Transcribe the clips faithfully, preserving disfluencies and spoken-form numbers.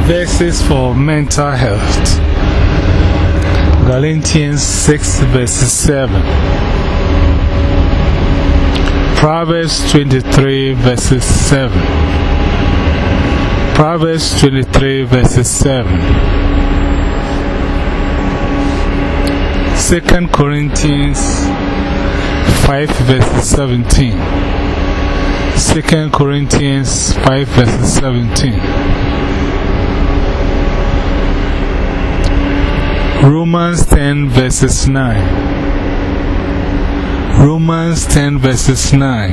Verses for mental health. Galatians six verses seven. Proverbs twenty-three verses seven. Proverbs twenty-three verses seven. Second Corinthians five verses seventeen. Second Corinthians five verses seventeen. Romans ten verses nine. Romans ten verses nine.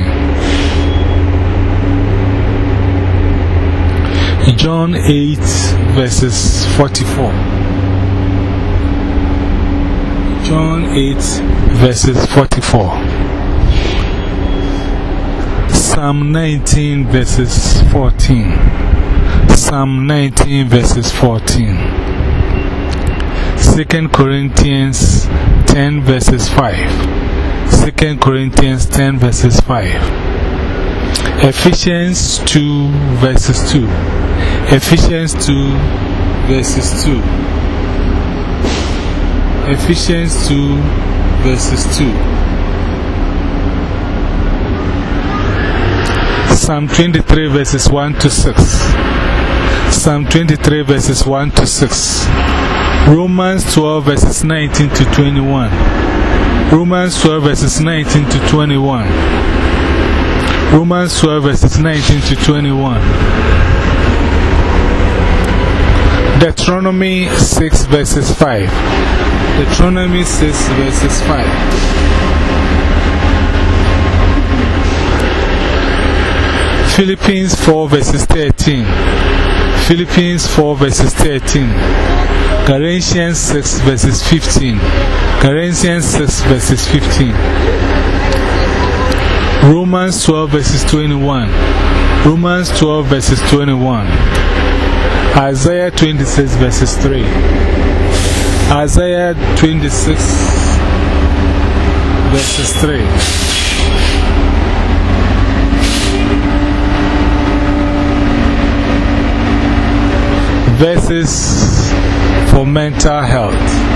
John eight verses forty-four. John eight verses forty-four. Psalm nineteen verses fourteen. Psalm nineteen verses fourteen. Second Corinthians ten verses five. Second Corinthians ten verses five. Ephesians two verses two. Ephesians two verses two. Ephesians two verses two. Psalm twenty-three verses one to six. Psalm twenty-three verses one to six. Romans twelve verses nineteen to twenty-one. Romans twelve verses nineteen to twenty-one. Romans twelve verses nineteen to twenty-one. Deuteronomy six verses five. Deuteronomy six verses five. Philippians four verses thirteen. Philippians four verses thirteen. Galatians six verses fifteen. Galatians six verses fifteen. Romans twelve verses twenty-one. Romans twelve verses twenty-one. Isaiah twenty-six verses three. Isaiah twenty-six verses three. Verses for mental health.